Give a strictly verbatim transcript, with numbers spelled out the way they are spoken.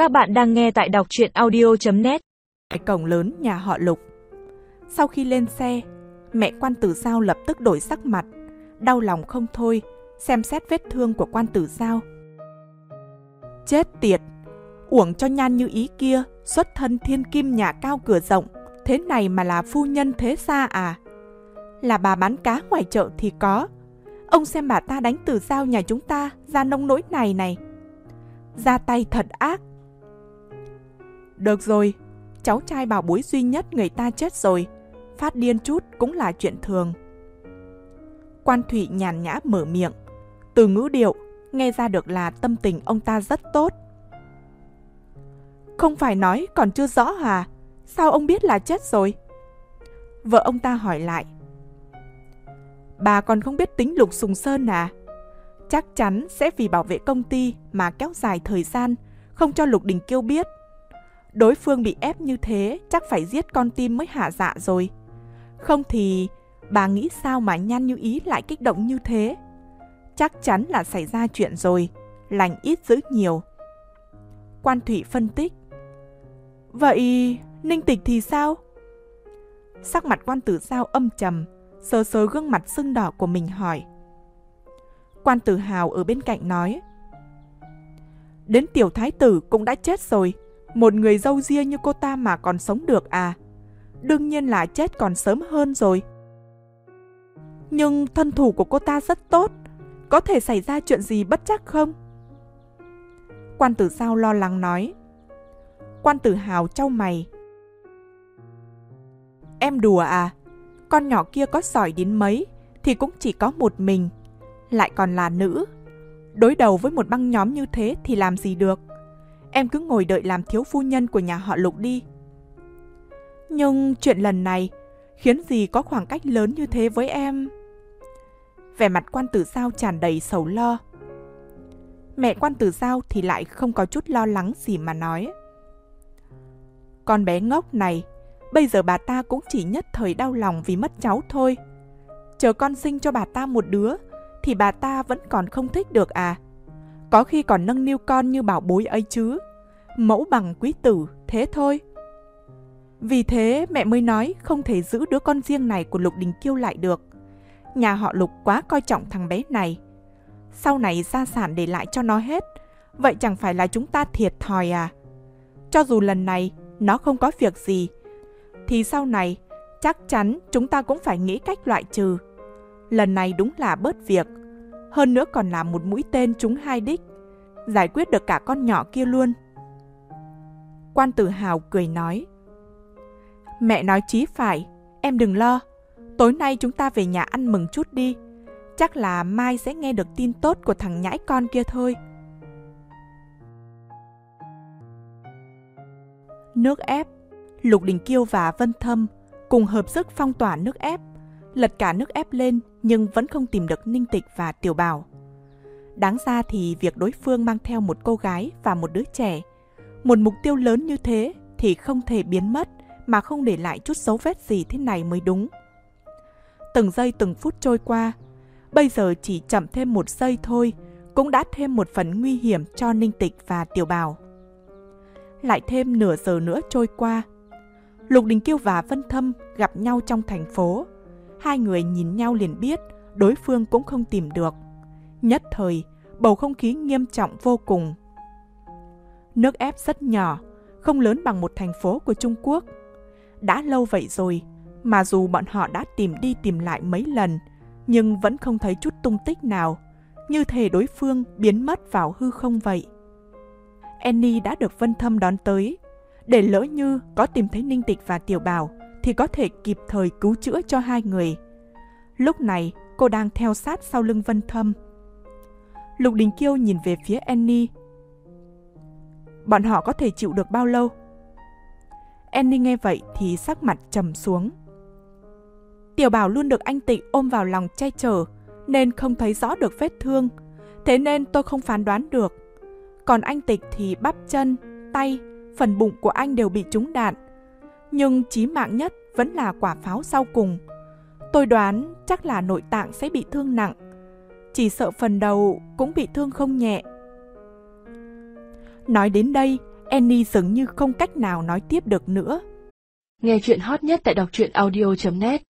Các bạn đang nghe tại đọc truyện audio chấm net. Cổng lớn nhà họ Lục. Sau khi lên xe, mẹ quan tử Giao lập tức đổi sắc mặt, đau lòng không thôi, xem xét vết thương của quan tử Giao. Chết tiệt, uổng cho Nhan Như Ý kia, xuất thân thiên kim nhà cao cửa rộng, thế này mà là phu nhân thế gia à? Là bà bán cá ngoài chợ thì có, ông xem bà ta đánh tử Giao nhà chúng ta ra nông nỗi này này. Ra tay thật ác. Được rồi, cháu trai bảo bối duy nhất người ta chết rồi, phát điên chút cũng là chuyện thường. Quan Thụy nhàn nhã mở miệng, từ ngữ điệu nghe ra được là tâm tình ông ta rất tốt. Không phải nói còn chưa rõ à? Sao ông biết là chết rồi? Vợ ông ta hỏi lại. Bà còn không biết tính Lục Sùng Sơn à? Chắc chắn sẽ vì bảo vệ công ty mà kéo dài thời gian, không cho Lục Đình Kiêu biết. Đối phương bị ép như thế chắc phải giết con tim mới hạ dạ rồi. Không thì bà nghĩ sao mà Nhan Như Ý lại kích động như thế? Chắc chắn là xảy ra chuyện rồi, lành ít dữ nhiều. Quan Thụy phân tích. Vậy Ninh Tịch thì sao? Sắc mặt quan tử Giao âm trầm, sờ sờ gương mặt sưng đỏ của mình hỏi. Quan tử Hào ở bên cạnh nói. Đến tiểu thái tử cũng đã chết rồi, một người râu ria như cô ta mà còn sống được à? Đương nhiên là chết còn sớm hơn rồi. Nhưng thân thủ của cô ta rất tốt, có thể xảy ra chuyện gì bất trắc không? Quan tử Giao lo lắng nói. Quan tử Hào chau mày. Em đùa à? Con nhỏ kia có giỏi đến mấy thì cũng chỉ có một mình, lại còn là nữ. Đối đầu với một băng nhóm như thế thì làm gì được? Em cứ ngồi đợi làm thiếu phu nhân của nhà họ Lục đi. Nhưng chuyện lần này khiến gì có khoảng cách lớn như thế với em? Vẻ mặt quan tử Giao tràn đầy sầu lo. Mẹ quan tử Giao thì lại không có chút lo lắng gì mà nói. Con bé ngốc này, bây giờ bà ta cũng chỉ nhất thời đau lòng vì mất cháu thôi. Chờ con sinh cho bà ta một đứa thì bà ta vẫn còn không thích được à? Có khi còn nâng niu con như bảo bối ấy chứ. Mẫu bằng quý tử, thế thôi. Vì thế mẹ mới nói không thể giữ đứa con riêng này của Lục Đình Kiêu lại được. Nhà họ Lục quá coi trọng thằng bé này. Sau này gia sản để lại cho nó hết, vậy chẳng phải là chúng ta thiệt thòi à? Cho dù lần này nó không có việc gì, thì sau này chắc chắn chúng ta cũng phải nghĩ cách loại trừ. Lần này đúng là bớt việc, hơn nữa còn là một mũi tên trúng hai đích, giải quyết được cả con nhỏ kia luôn. Quan tử Hào cười nói. Mẹ nói chí phải, em đừng lo. Tối nay chúng ta về nhà ăn mừng chút đi. Chắc là mai sẽ nghe được tin tốt của thằng nhãi con kia thôi. Nước ép. Lục Đình Kiêu và Vân Thâm cùng hợp sức phong tỏa nước ép, lật cả nước ép lên nhưng vẫn không tìm được Ninh Tịch và Tiểu Bảo. Đáng ra thì việc đối phương mang theo một cô gái và một đứa trẻ, một mục tiêu lớn như thế thì không thể biến mất mà không để lại chút dấu vết gì thế này mới đúng. Từng giây từng phút trôi qua, bây giờ chỉ chậm thêm một giây thôi cũng đã thêm một phần nguy hiểm cho Ninh Tịch và Tiểu Bảo. Lại thêm nửa giờ nữa trôi qua, Lục Đình Kiêu và Vân Thâm gặp nhau trong thành phố. Hai người nhìn nhau liền biết đối phương cũng không tìm được. Nhất thời, bầu không khí nghiêm trọng vô cùng. Nước ép rất nhỏ, không lớn bằng một thành phố của Trung Quốc. Đã lâu vậy rồi, mà dù bọn họ đã tìm đi tìm lại mấy lần, nhưng vẫn không thấy chút tung tích nào, như thể đối phương biến mất vào hư không vậy. Annie đã được Vân Thâm đón tới, để lỡ như có tìm thấy Ninh Tịch và Tiểu Bảo thì có thể kịp thời cứu chữa cho hai người. Lúc này cô đang theo sát sau lưng Vân Thâm. Lục Đình Kiêu nhìn về phía Annie. Bọn họ có thể chịu được bao lâu? Annie nghe vậy thì sắc mặt trầm xuống. Tiểu Bảo luôn được anh Tịch ôm vào lòng che chở nên không thấy rõ được vết thương, thế nên tôi không phán đoán được. Còn anh Tịch thì bắp chân, tay, phần bụng của anh đều bị trúng đạn, nhưng chí mạng nhất vẫn là quả pháo sau cùng. Tôi đoán chắc là nội tạng sẽ bị thương nặng, chỉ sợ phần đầu cũng bị thương không nhẹ. Nói đến đây, Annie dường như không cách nào nói tiếp được nữa. Nghe chuyện hot nhất tại đọc truyện audio chấm net.